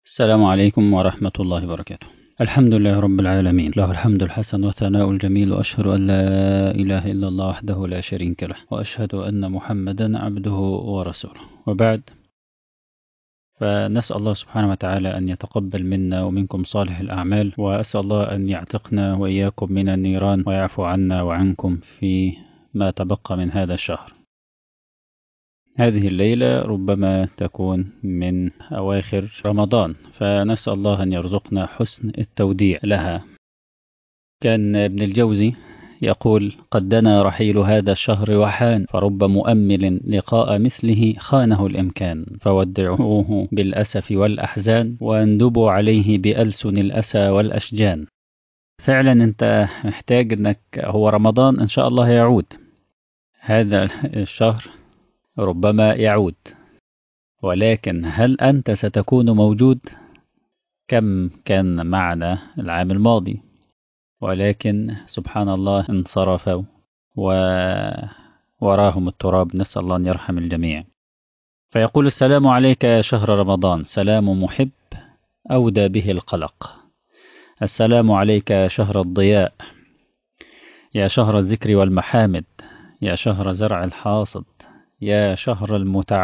السلام عليكم ورحمة الله وبركاته. الحمد لله رب العالمين، له الحمد الحسن والثناء الجميل، وأشهد أن لا إله إلا الله وحده لا شريك له، وأشهد أن محمدا عبده ورسوله، وبعد. فنسأل الله سبحانه وتعالى أن يتقبل منا ومنكم صالح الأعمال، وأسأل الله أن يعتقنا وإياكم من النيران ويعفو عنا وعنكم في ما تبقى من هذا الشهر. هذه الليلة ربما تكون من أواخر رمضان، فنسأل الله أن يرزقنا حسن التوديع لها. كان ابن الجوزي يقول: قد دنا رحيل هذا الشهر وحان، فرب مؤمل لقاء مثله خانه الإمكان، فودعوه بالأسف والأحزان، واندبوا عليه بألسن الأسى والأشجان. فعلا أنت محتاج أنك، هو رمضان إن شاء الله يعود، هذا الشهر ربما يعود، ولكن هل أنت ستكون موجود؟ كم كان معنا العام الماضي، ولكن سبحان الله انصرفوا ووراهم التراب، نسأل الله أن يرحم الجميع. فيقول: السلام عليك يا شهر رمضان، سلام محب أودى به القلق. السلام عليك يا شهر الضياء، يا شهر الذكر والمحامد، يا شهر زرع الحاصد، يا شهر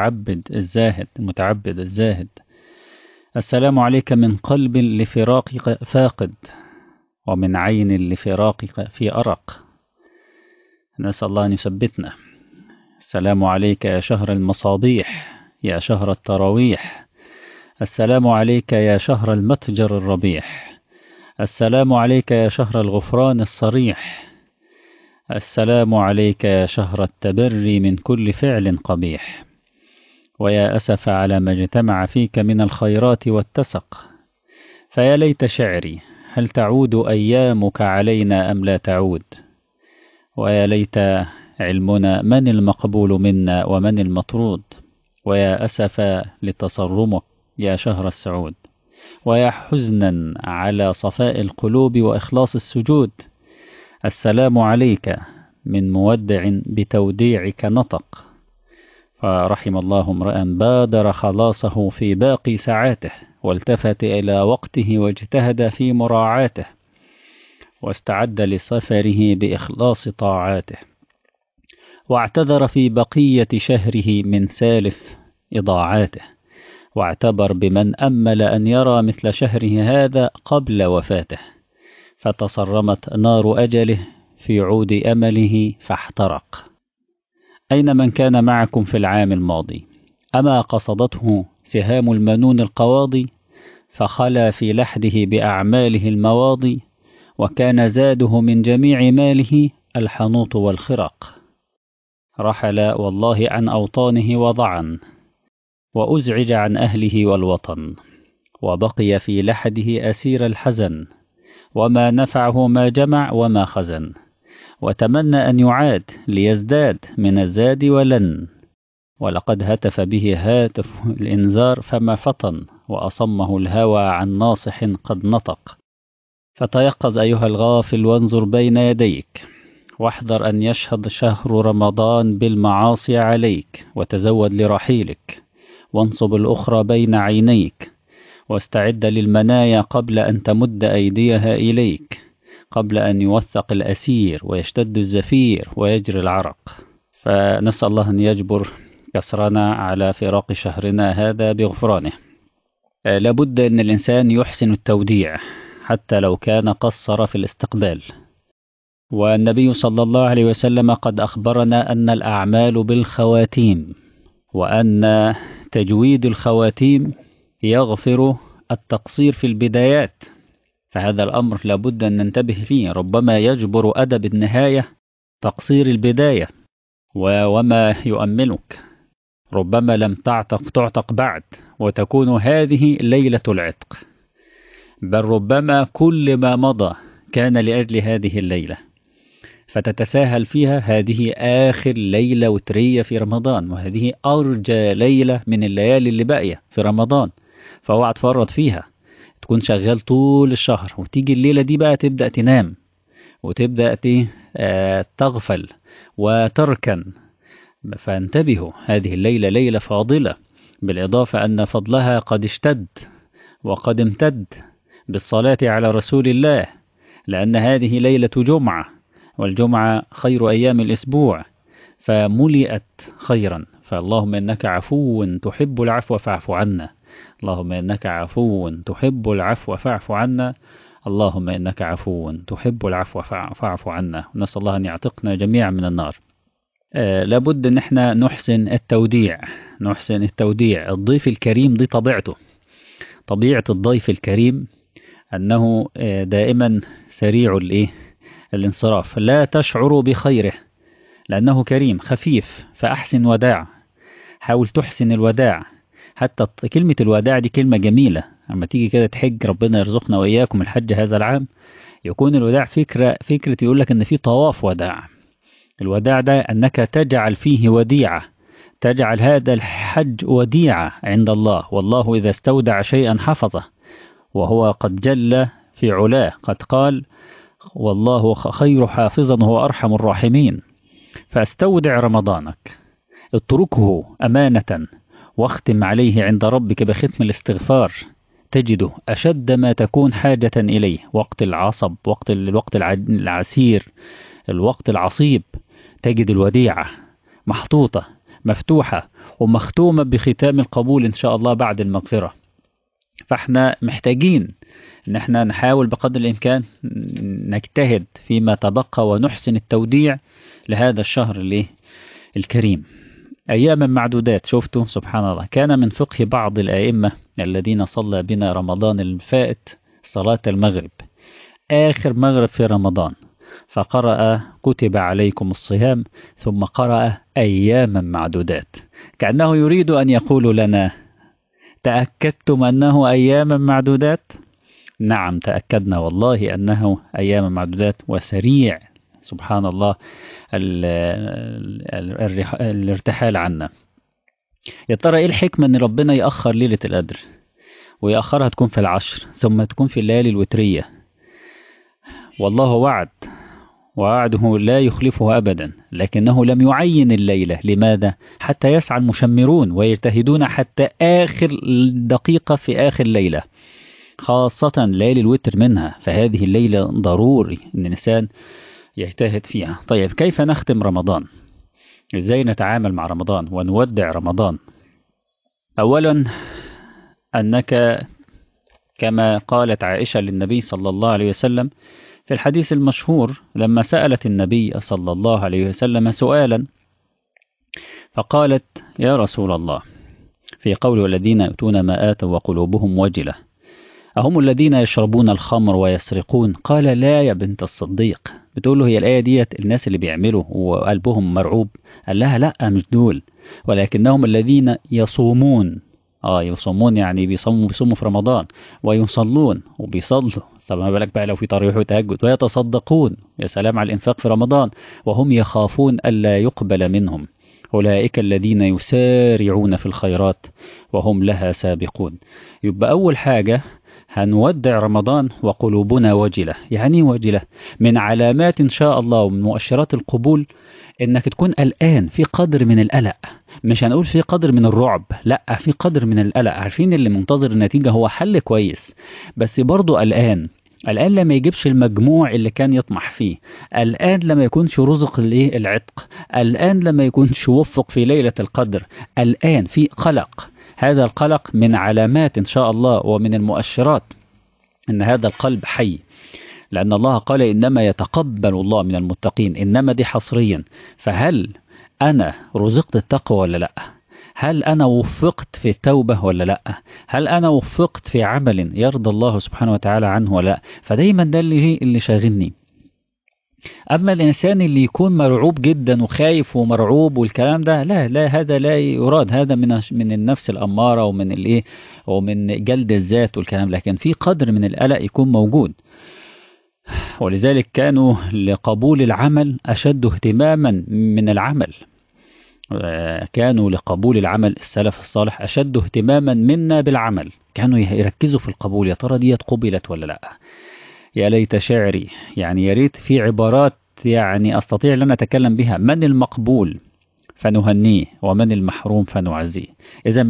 المتعبد الزاهد. السلام عليك من قلب لفراقك فاقد، ومن عين لفراقك في أرق. نسأل الله أن يثبتنا. السلام عليك يا شهر المصابيح، يا شهر التراويح. السلام عليك يا شهر المتجر الربيح. السلام عليك يا شهر الغفران الصريح. السلام عليك يا شهر التبري من كل فعل قبيح. ويا أسف على ما اجتمع فيك من الخيرات والتسق. فيا ليت شعري، هل تعود أيامك علينا أم لا تعود؟ ويا ليت علمنا من المقبول منا ومن المطرود. ويا أسف لتصرمك يا شهر السعود. ويا حزنا على صفاء القلوب وإخلاص السجود. السلام عليك من مودع بتوديعك نطق. فرحم الله امرأ بادر خلاصه في باقي ساعاته، والتفت إلى وقته واجتهد في مراعاته، واستعد لسفره بإخلاص طاعاته، واعتذر في بقية شهره من سالف إضاعاته، واعتبر بمن أمل أن يرى مثل شهره هذا قبل وفاته، فتصرمت نار أجله في عود أمله فاحترق. أين من كان معكم في العام الماضي؟ أما قصدته سهام المنون القواضي، فخلا في لحده بأعماله المواضي، وكان زاده من جميع ماله الحنوط والخرق. رحل والله عن أوطانه وضعن، وأزعج عن أهله والوطن، وبقي في لحده أسير الحزن، وما نفعه ما جمع وما خزن، وتمنى أن يعاد ليزداد من الزاد ولن، ولقد هتف به هاتف الإنذار فما فطن، وأصمه الهوى عن ناصح قد نطق. فتيقظ أيها الغافل وانظر بين يديك، واحذر أن يشهد شهر رمضان بالمعاصي عليك، وتزود لرحيلك، وانصب الأخرى بين عينيك، واستعد للمنايا قبل أن تمد أيديها إليك، قبل أن يوثق الأسير ويشتد الزفير ويجري العرق. فنسأل الله أن يجبر كسرنا على فراق شهرنا هذا بغفرانه. لابد أن الإنسان يحسن التوديع حتى لو كان قصر في الاستقبال. والنبي صلى الله عليه وسلم قد أخبرنا أن الأعمال بالخواتيم، وأن تجويد الخواتيم يغفر التقصير في البدايات. فهذا الأمر لابد أن ننتبه فيه. ربما يجبر أدب النهاية تقصير البداية، وما يؤمنك. ربما لم تعتق بعد، وتكون هذه ليلة العتق، بل ربما كل ما مضى كان لأجل هذه الليلة، فتتساهل فيها. هذه آخر ليلة وترية في رمضان، وهذه أرجى ليلة من الليالي اللي باقية في رمضان، فاوعى تفرط فيها. تكون شغال طول الشهر، وتيجي الليلة دي بقى تبدأ تنام، وتبدأ تغفل وتركن. فانتبهوا، هذه الليلة ليلة فاضلة، بالإضافة أن فضلها قد اشتد، وقد امتد بالصلاة على رسول الله، لأن هذه ليلة جمعة، والجمعة خير أيام الأسبوع، فملئت خيرا. فاللهم إنك عفو تحب العفو فاعف عنا، اللهم إنك عفو تحب العفو فاعف عنا، اللهم إنك عفو تحب العفو فاعف عنا. نسأل الله أن يعتقنا جميعا من النار. لابد أن احنا نحسن التوديع، نحسن التوديع. الضيف الكريم دي طبيعته، طبيعة الضيف الكريم أنه دائما سريع الانصراف، لا تشعر بخيره لأنه كريم خفيف. فأحسن وداع، حاول تحسن الوداع. حتى كلمة الوداع دي كلمة جميلة. لما تيجي كده تحج، ربنا يرزقنا وإياكم الحج هذا العام، يكون الوداع فكرة يقول لك أن في طواف وداع. الوداع ده أنك تجعل فيه وديعة، تجعل هذا الحج وديعة عند الله، والله إذا استودع شيئا حفظه، وهو قد جل في علاه، قد قال والله خير حافظا وهو أرحم الراحمين. فاستودع رمضانك، اتركه أمانة، واختم عليه عند ربك بختم الاستغفار، تجده أشد ما تكون حاجة إليه وقت العصب، الوقت العسير، الوقت العصيب، تجد الوديعة محطوطة مفتوحة ومختومة بختام القبول إن شاء الله بعد المغفرة. فاحنا محتاجين ان احنا نحاول بقدر الامكان نجتهد فيما تبقى ونحسن التوديع لهذا الشهر الكريم. اياما معدودات. شفتوا سبحان الله، كان من فقه بعض الائمة الذين صلى بنا رمضان الفائت صلاة المغرب، اخر مغرب في رمضان، فقرأ كتب عليكم الصيام، ثم قرأ اياما معدودات، كأنه يريد ان يقول لنا تأكدتم أنه أياما معدودات؟ نعم تأكدنا والله أنه أياما معدودات وسريع سبحان الله الارتحال عنا. يا ترى إيه الحكمة أن ربنا يأخر ليلة القدر ويأخرها تكون في العشر ثم تكون في الليالي الوترية؟ والله وعد، ووعده لا يخلفه أبدا، لكنه لم يعين الليلة. لماذا؟ حتى يسعى المشمرون ويجتهدون حتى آخر دقيقة في آخر ليلة، خاصة ليالي الوتر منها. فهذه الليلة ضروري أن الإنسان يجتهد فيها. طيب كيف نختم رمضان؟ إزاي نتعامل مع رمضان ونودع رمضان؟ أولا أنك كما قالت عائشة للنبي صلى الله عليه وسلم في الحديث المشهور، لما سألت النبي صلى الله عليه وسلم سؤالا فقالت يا رسول الله في قول والذين يؤتون ما آتوا وقلوبهم وجلة أهم الذين يشربون الخمر ويسرقون؟ قال لا يا بنت الصديق. بتقول له هي الآية ديت الناس اللي بيعملوا وقلبهم مرعوب؟ قال لها لا مش دول، ولكنهم الذين يصومون. يصومون يعني بيصوموا في رمضان، ويصلون وبيصلوا، طب ما بالك بقى لو في تراويح وتهجد، ويتصدقون، يا سلام على الإنفاق في رمضان، وهم يخافون ألا يقبل منهم، أولئك الذين يسارعون في الخيرات وهم لها سابقون. يبقى أول حاجة هنودع رمضان وقلوبنا وجلة. يعني وجلة من علامات إن شاء الله ومن مؤشرات القبول إنك تكون قلقان، في قدر من القلق، مش هنقول في قدر من الرعب، لا في قدر من القلق. عارفين اللي منتظر النتيجة هو حل كويس بس برضه قلقان، قلقان لما يجيبش المجموع اللي كان يطمح فيه، قلقان لما يكونش رزق العتق، قلقان لما يكونش وفق في ليلة القدر، قلقان في قلق. هذا القلق من علامات إن شاء الله ومن المؤشرات إن هذا القلب حي، لأن الله قال إنما يتقبل الله من المتقين، إنما دي حصريا. فهل أنا رزقت التقوى ولا لأ؟ هل أنا وفقت في التوبة ولا لأ؟ هل أنا وفقت في عمل يرضى الله سبحانه وتعالى عنه ولا لأ؟ فدايما ده اللي شاغلني. أما الإنسان اللي يكون مرعوب جدا وخايف ومرعوب والكلام ده، لا هذا لا يراد، هذا من النفس الأمارة ومن جلد الذات والكلام، لكن في قدر من القلق يكون موجود. ولذلك كانوا لقبول العمل أشد اهتماما من العمل، كانوا لقبول العمل السلف الصالح أشد اهتماما منا بالعمل، كانوا يركزوا في القبول، يا ترى ديت قبلت ولا لا. يا ليت شعري، يعني يا ريت في عبارات يعني أستطيع أن أتكلم بها. من المقبول فنهنيه، ومن المحروم فنعزيه. إذا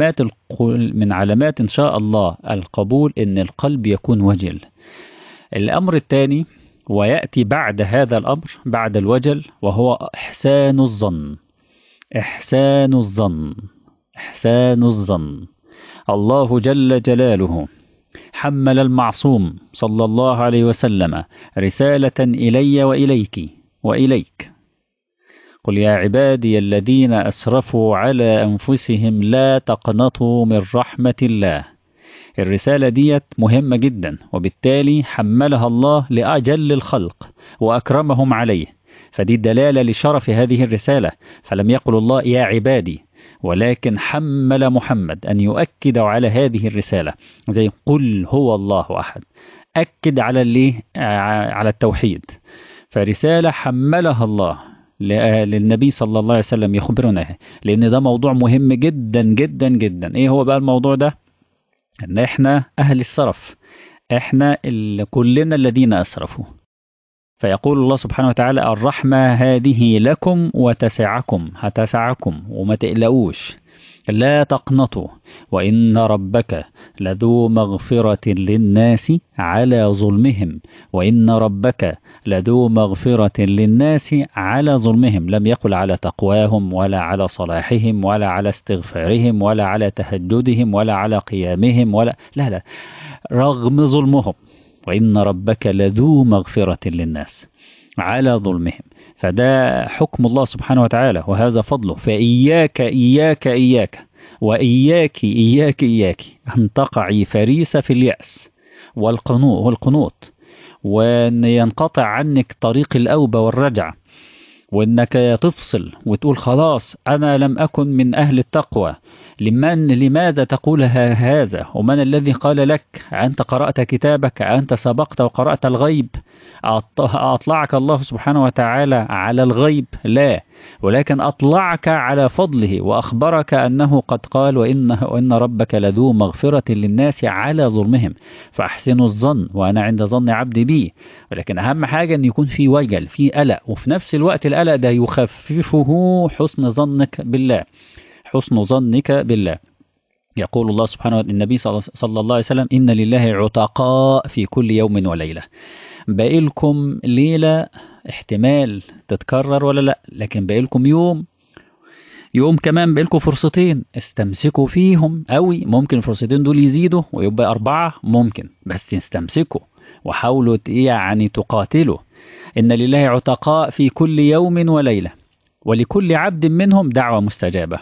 من علامات إن شاء الله القبول إن القلب يكون وجل. الأمر الثاني ويأتي بعد هذا الأمر بعد الوجل، وهو إحسان الظن. إحسان الظن، إحسان الظن. الله جل جلاله حمل المعصوم صلى الله عليه وسلم رسالة إلي وإليك وإليك. قل يا عبادي الذين أسرفوا على أنفسهم لا تقنطوا من رحمة الله. الرسالة ديت مهمة جدا، وبالتالي حملها الله لأجل الخلق وأكرمهم عليه، فدي دلالة لشرف هذه الرسالة. فلم يقل الله يا عبادي، ولكن حمل محمد أن يؤكد على هذه الرسالة، زي قل هو الله أحد، أكد على التوحيد. فرسالة حملها الله للنبي صلى الله عليه وسلم يخبرنا، لأن ده موضوع مهم جدا جدا جدا. إيه هو بقى الموضوع ده؟ إن إحنا أهل السرف، إحنا كلنا الذين أسرفوا. فيقول الله سبحانه وتعالى الرحمة هذه لكم وتسعكم، هتسعكم وما تقلقوش، لا تقنطوا، وإن ربك لذو مغفرة للناس على ظلمهم، وإن ربك لذو مغفرة للناس على ظلمهم. لم يقل على تقواهم ولا على صلاحهم ولا على استغفارهم ولا على تهجدهم ولا على قيامهم لا، رغم ظلمهم، وإن ربك لذو مغفرة للناس على ظلمهم. فده حكم الله سبحانه وتعالى، وهذا فضله. فإياك إياك إياك وإياك إياك إياك أن تقعي فريسة في اليأس والقنوط، وأن ينقطع عنك طريق الأوبة والرجع، وأنك تفصل وتقول خلاص أنا لم أكن من أهل التقوى. لماذا تقول هذا؟ ومن الذي قال لك؟ أنت قرأت كتابك؟ أنت سبقت وقرأت الغيب؟ أطلعك الله سبحانه وتعالى على الغيب؟ لا، ولكن أطلعك على فضله وأخبرك أنه قد قال وإن ربك لذو مغفرة للناس على ظلمهم فأحسنوا الظن وأنا عند ظن عبدي بي. ولكن أهم حاجة أن يكون في وجل، في قلق، وفي نفس الوقت القلق ده يخففه حسن ظنك بالله، حسن ظنك بالله. يقول الله سبحانه وتعالى النبي صلى الله عليه وسلم إن لله عتقاء في كل يوم وليلة. بقيلكم ليلة احتمال تتكرر ولا لا، لكن بقيلكم يوم كمان، بقيلكم فرصتين استمسكوا فيهم قوي. ممكن الفرصتين دول يزيدوا ويبقى 4 ممكن، بس استمسكوا وحاولوا يعني تقاتلوا. إن لله عتقاء في كل يوم وليلة ولكل عبد منهم دعوة مستجابة،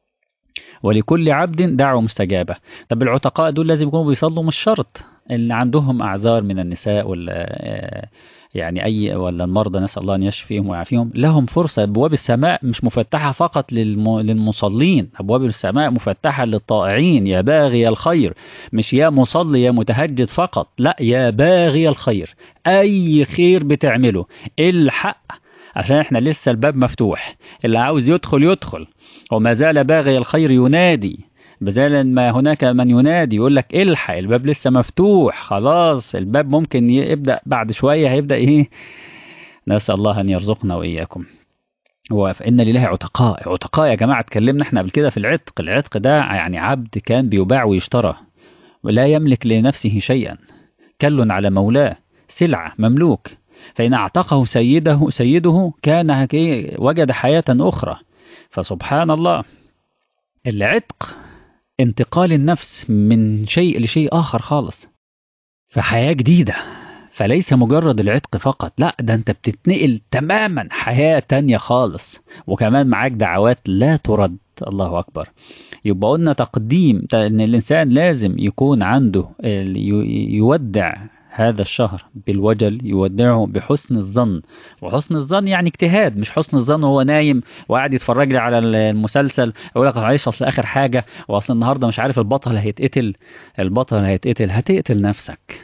ولكل عبد دعوة مستجابة. طب العتقاء دول لازم يكونوا بيصلوا؟ مش شرط. اللي عندهم أعذار من النساء ولا يعني ولا المرضى، نسأل الله أن يشفيهم ويعافيهم، لهم فرصة. أبواب السماء مش مفتحة فقط للمصلين، أبواب السماء مفتحة للطائعين. يا باغي الخير، مش يا مصلي يا متهجد فقط، لا، يا باغي الخير، أي خير بتعمله الحق، عشان احنا لسه الباب مفتوح. اللي عاوز يدخل، وما زال باغي الخير ينادي، بذل ما هناك من ينادي يقول لك الحق، الباب لسه مفتوح، خلاص الباب ممكن يبدأ بعد شوية، هيبدأ ايه؟ نسأل الله أن يرزقنا وإياكم. وفإن لله عتقاء يا جماعة. اتكلمنا احنا قبل كده في العتق ده يعني عبد كان بيباع ويشترى، ولا يملك لنفسه شيئا، كل على مولاه، سلعة مملوك. فإن اعتقه سيده كان وجد حياة أخرى. فسبحان الله، العتق انتقال النفس من شيء لشيء آخر خالص، فحياة جديدة. فليس مجرد العتق فقط، لا، ده انت بتتنقل تماما حياة تانية خالص، وكمان معاك دعوات لا ترد. الله أكبر. يبقى قلنا تقديم ان الإنسان لازم يكون عنده يودع هذا الشهر بالوجل، يودعه بحسن الظن. وحسن الظن يعني اجتهاد، مش حسن الظن وهو نايم وقاعد يتفرج لي على المسلسل يقول لك معلش اصل اخر حاجه، واصل النهارده مش عارف البطل هيتقتل. هتقتل نفسك،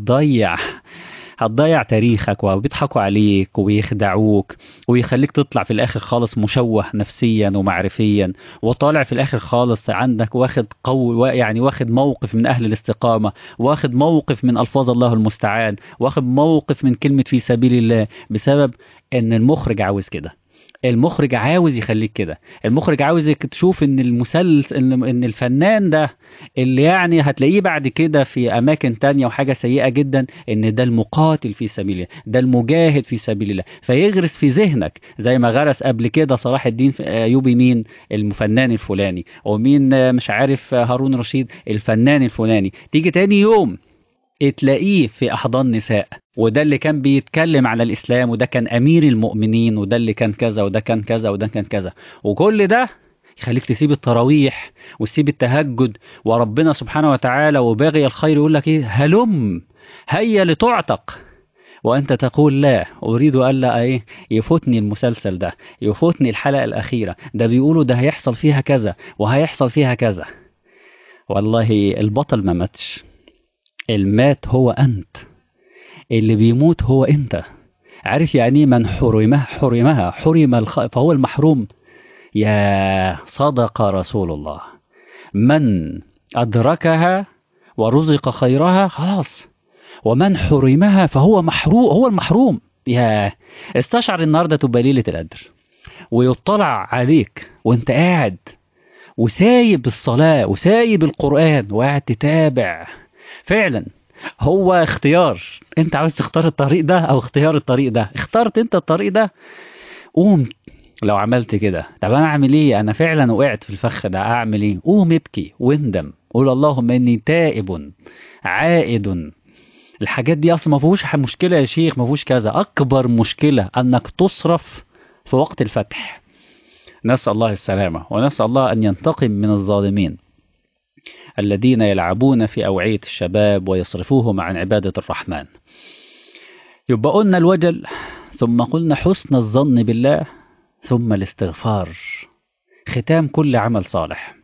هتضيع تاريخك، وبيضحكوا عليك وبيخدعوك، ويخليك تطلع في الاخر خالص مشوه نفسيا ومعرفيا، وطالع في الاخر خالص عندك واخد يعني واخد موقف من اهل الاستقامة، واخد موقف من الفاظ الله المستعان، واخد موقف من كلمة في سبيل الله، بسبب ان المخرج عاوز كده، المخرج عاوز يخليك كده، المخرج عاوزك تشوف ان المسلسل ان الفنان ده اللي يعني هتلاقيه بعد كده في اماكن تانية وحاجة سيئة جدا، ان ده المقاتل في سبيل الله، ده المجاهد في سبيل الله، فيغرس في ذهنك زي ما غرس قبل كده صلاح الدين ايوبي مين الفنان الفلاني، ومين مش عارف هارون رشيد الفنان الفلاني. تيجي تاني يوم تلاقيه في أحضان نساء، وده اللي كان بيتكلم على الإسلام، وده كان أمير المؤمنين، وده اللي كان كذا، وده كان كذا، وده كان كذا. وكل ده يخليك تسيب التراويح وتسيب التهجد، وربنا سبحانه وتعالى وباغي الخير يقول لك إيه؟ هلم هيا لتعتق، وأنت تقول لا أريد ألا إيه يفوتني المسلسل ده، يفوتني الحلقة الأخيرة، ده بيقولوا ده هيحصل فيها كذا وهيحصل فيها كذا. والله البطل ما ماتش، المات هو أنت، اللي بيموت هو أنت. عارف يعني من حرمها حرم فهو المحروم. يا صدق رسول الله، من أدركها ورزق خيرها خلاص، ومن حرمها فهو محروم، هو المحروم. يا استشعر النهارده تبقى ليلة القدر، ويطلع عليك وانت قاعد وسايب الصلاة وسايب القرآن وقاعد تتابع. فعلا هو اختيار، انت عاوز تختار الطريق ده او اختيار الطريق ده، اخترت انت الطريق ده، قوم. لو عملت كده طب انا اعمل ايه؟ انا فعلا وقعت في الفخ ده، اعمل ايه؟ قوم ابكي واندم، قول اللهم اني تائب عائد. الحاجات دي اصلا ما فيهوش مشكله يا شيخ، ما فيهوش كذا، اكبر مشكله انك تصرف في وقت الفتح. نسال الله السلامه، ونسال الله ان ينتقم من الظالمين الذين يلعبون في أوعية الشباب ويصرفوهم عن عبادة الرحمن. يبقى قلنا الوجل، ثم قلنا حسن الظن بالله، ثم الاستغفار. ختام كل عمل صالح،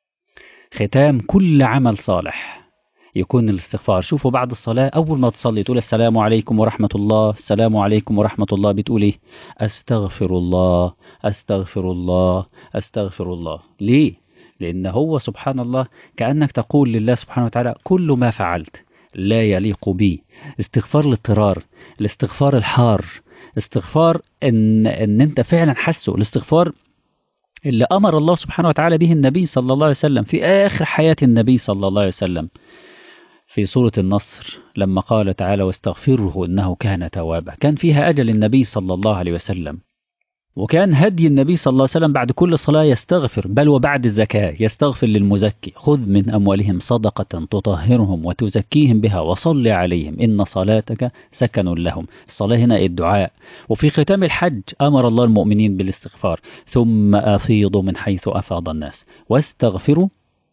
ختام كل عمل صالح يكون الاستغفار. شوفوا بعد الصلاة أول ما تصلي تقول السلام عليكم ورحمة الله، السلام عليكم ورحمة الله، بتقول إيه؟ أستغفر الله أستغفر الله أستغفر الله. ليه؟ لأن هو سبحان الله كأنك تقول لله سبحانه وتعالى كل ما فعلت لا يليق بي. استغفار الاضطرار، الاستغفار الحار، استغفار ان انت فعلا حسه، الاستغفار اللي امر الله سبحانه وتعالى به النبي صلى الله عليه وسلم في اخر حياة النبي صلى الله عليه وسلم في سورة النصر لما قال تعالى واستغفره انه كان توابا. كان فيها اجل النبي صلى الله عليه وسلم، وكان هدي النبي صلى الله عليه وسلم بعد كل صلاة يستغفر، بل وبعد الزكاة يستغفر للمزكي. خذ من أموالهم صدقة تطهرهم وتزكيهم بها وصل عليهم إن صلاتك سكن لهم. الصلاة هنا الدعاء. وفي ختام الحج أمر الله المؤمنين بالاستغفار، ثم أفيضوا من حيث أفاض الناس واستغفروا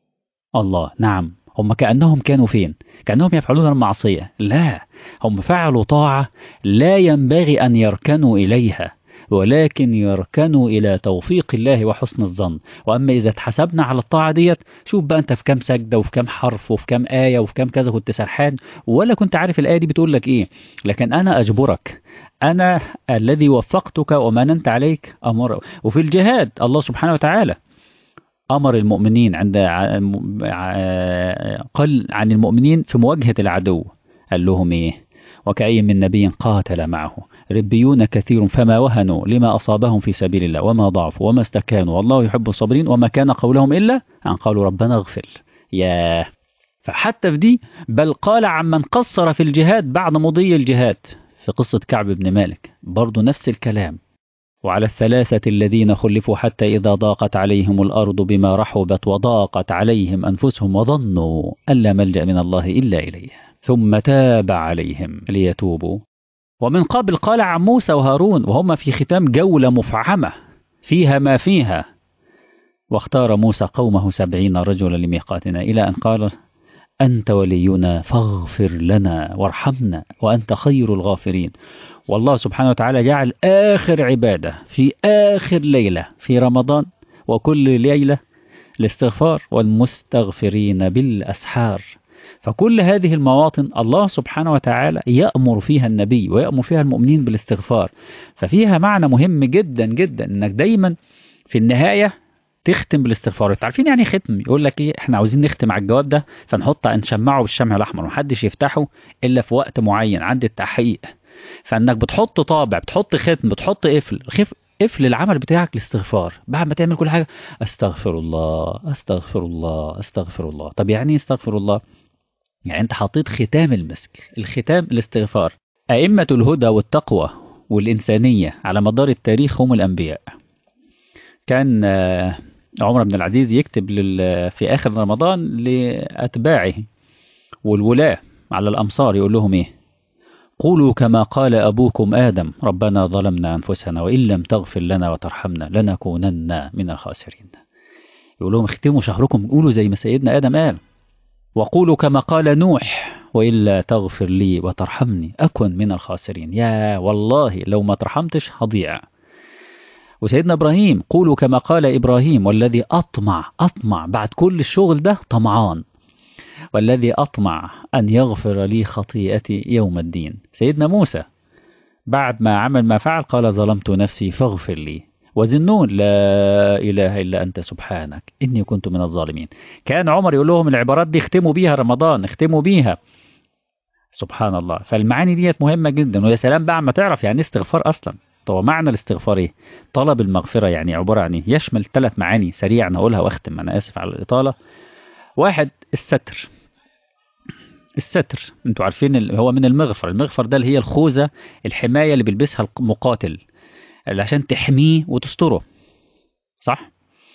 الله. نعم، هم كأنهم كانوا فين؟ كأنهم يفعلون المعصية؟ لا، هم فعلوا طاعة لا ينبغي أن يركنوا إليها، ولكن يركنوا إلى توفيق الله وحسن الظن. وأما إذا اتحسبنا على الطاعة ديت، شوف بقى أنت في كام سجدة وفي كام حرف وفي كام آية وفي كام كذا، كنت سرحان ولا كنت عارف الآية دي بتقول لك إيه. لكن أنا أجبرك، أنا الذي وفقتك ومننت عليك أمر. وفي الجهاد الله سبحانه وتعالى أمر المؤمنين قال عن المؤمنين في مواجهة العدو، قال لهم إيه؟ وكأي من نبي قاتل معه ربيون كثير فما وهنوا لما أصابهم في سبيل الله وما ضعفوا وما استكانوا والله يحب الصابرين وما كان قولهم إلا أن قالوا ربنا اغفر. يا فحتى في دي، بل قال عمن قصر في الجهاد بعد مضي الجهاد في قصة كعب بن مالك برضو نفس الكلام. وعلى الثلاثة الذين خلفوا حتى إذا ضاقت عليهم الأرض بما رحبت وضاقت عليهم أنفسهم وظنوا أن لا ملجأ من الله إلا إليه ثم تاب عليهم ليتوبوا. ومن قبل قال عن موسى وهارون وهم في ختام جولة مفعمة فيها ما فيها، واختار موسى قومه 70 رجلا لميقاتنا إلى أن قال أنت ولينا فاغفر لنا وارحمنا وأنت خير الغافرين. والله سبحانه وتعالى جعل آخر عبادة في آخر ليلة في رمضان وكل ليلة الاستغفار والمستغفرين بالأسحار. فكل هذه المواطن الله سبحانه وتعالى يأمر فيها النبي ويأمر فيها المؤمنين بالاستغفار. ففيها معنى مهم جدا جدا انك دايما في النهاية تختم بالاستغفار. عارفين يعني ختم؟ يقول لك ايه، احنا عاوزين نختم على الجواب ده نشمعه بالشمع الاحمر ومحدش يفتحه الا في وقت معين عند التحقيق. فانك بتحط طابع، بتحط ختم، بتحط قفل. قفل العمل بتاعك الاستغفار. بعد ما تعمل كل حاجة استغفر الله استغفر الله استغفر الله. طب يعني ايه استغفر الله؟ يعني انت حطيت ختام المسك، الختام الاستغفار. أئمة الهدى والتقوى والإنسانية على مدار التاريخ هم الأنبياء. كان عمر بن العزيز يكتب في آخر رمضان لأتباعه والولاة على الأمصار، يقول لهم إيه؟ قولوا كما قال أبوكم آدم ربنا ظلمنا أنفسنا وإن لم تغفر لنا وترحمنا لنكونن من الخاسرين. يقول لهم اختموا شهركم، قولوا زي ما سيدنا آدم قال. وقولوا كما قال نوح وإلا تغفر لي وترحمني أكن من الخاسرين. يا والله لو ما ترحمتش هضيع. وسيدنا إبراهيم قولوا كما قال إبراهيم والذي أطمع بعد كل الشغل ده طمعان، والذي أطمع أن يغفر لي خطيئتي يوم الدين. سيدنا موسى بعد ما عمل ما فعل قال ظلمت نفسي فاغفر لي. وذنون لا إله إلا أنت سبحانك إني كنت من الظالمين. كان عمر يقول لهم العبارات دي اختموا بيها رمضان، اختموا بيها. سبحان الله. فالمعاني ديت مهمة جدا. ويا سلام بقى ما تعرف يعني استغفار أصلا. طب معنى الاستغفار ايه؟ طلب المغفرة يعني عبارة عن ايه؟ يشمل 3 معاني سريعا نقولها واختم، أنا آسف على الإطالة. 1 الستر. الستر انتوا عارفين هو من المغفر. المغفر ده اللي هي الخوذة، الحماية اللي بيلبسها المقاتل اللي عشان تحميه وتستره، صح؟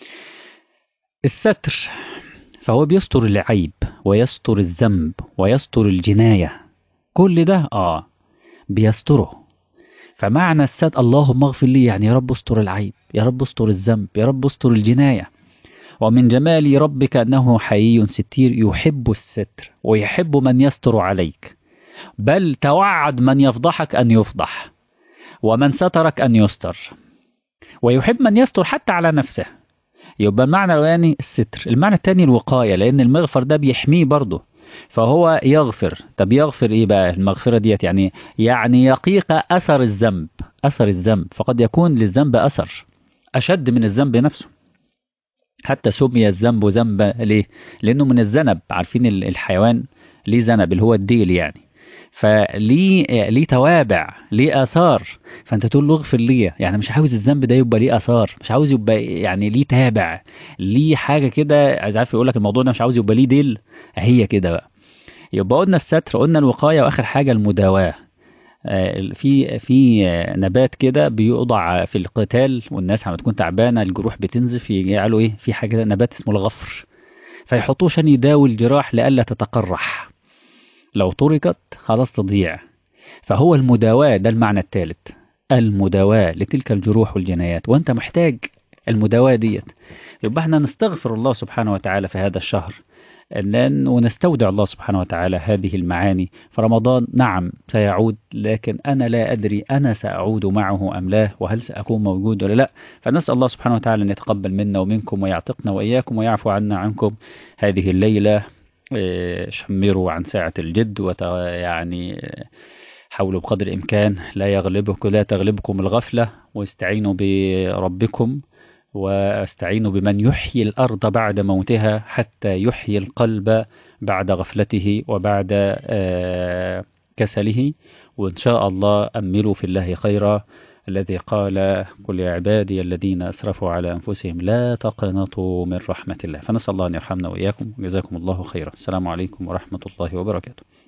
الستر فهو بيستر العيب ويستر الذنب ويستر الجناية، كل ده بيستره. فمعنى الستر اللهم اغفر لي يعني يا رب استر العيب، يا رب استر الذنب، يا رب استر الجناية. ومن جمال ربك أنه حيي ستير يحب الستر ويحب من يستر عليك، بل توعد من يفضحك أن يفضح ومن سترك أن يستر، ويحب من يستر حتى على نفسه. يبقى المعنى الأولاني الستر. المعنى الثاني الوقاية، لأن المغفر ده بيحميه برضه، فهو يغفر. طب يغفر إيه بقى المغفرة ديت؟ يعني يقيك أثر الذنب. أثر الذنب، فقد يكون للذنب أثر أشد من الذنب نفسه. حتى سمي الذنب ذنبا ليه؟ لأنه من الذنب. عارفين الحيوان ليه ذنب اللي هو الديل يعني، فليه توابع، ليه آثار. فأنت تقول له اغفر لي، يعني مش عاوز الذنب ده يبقى ليه آثار، مش عاوز يبقى يعني ليه تابع، ليه حاجة كده. عارف يقول لك الموضوع ده مش عاوز يبقى ليه ديل، هي كده بقى. يبقى قلنا الستر، قلنا الوقاية، وآخر حاجة المداواة. في نبات كده بيوضع في القتال والناس عم تكون تعبانة الجروح بتنزف، يجعلوا ايه في حاجة نبات اسمه الغفر، فيحطوه عشان يداوي الجراح لئلا تتقرح، لو تركت خلاص تضيع. فهو المداواة، ده المعنى الثالث، المداواة لتلك الجروح والجنايات، وانت محتاج المداواة ديت. يبقى احنا نستغفر الله سبحانه وتعالى في هذا الشهر، ونستودع الله سبحانه وتعالى هذه المعاني. فرمضان نعم سيعود، لكن أنا لا أدري أنا سأعود معه أم لا، وهل سأكون موجود ولا لا. فنسأل الله سبحانه وتعالى أن يتقبل منا ومنكم ويعتقنا وإياكم ويعفو عنا عنكم هذه الليلة. شمروا عن ساعة الجد يعني حاولوا بقدر الإمكان لا تغلبكم الغفلة، واستعينوا بربكم، واستعينوا بمن يحيي الأرض بعد موتها حتى يحيي القلب بعد غفلته وبعد كسله. وإن شاء الله أملوا في الله خيرا، الذي قال قل يا عبادي الذين أسرفوا على أنفسهم لا تقنطوا من رحمة الله. فنسأل الله أن يرحمنا وإياكم، وجزاكم الله خيرا. السلام عليكم ورحمة الله وبركاته.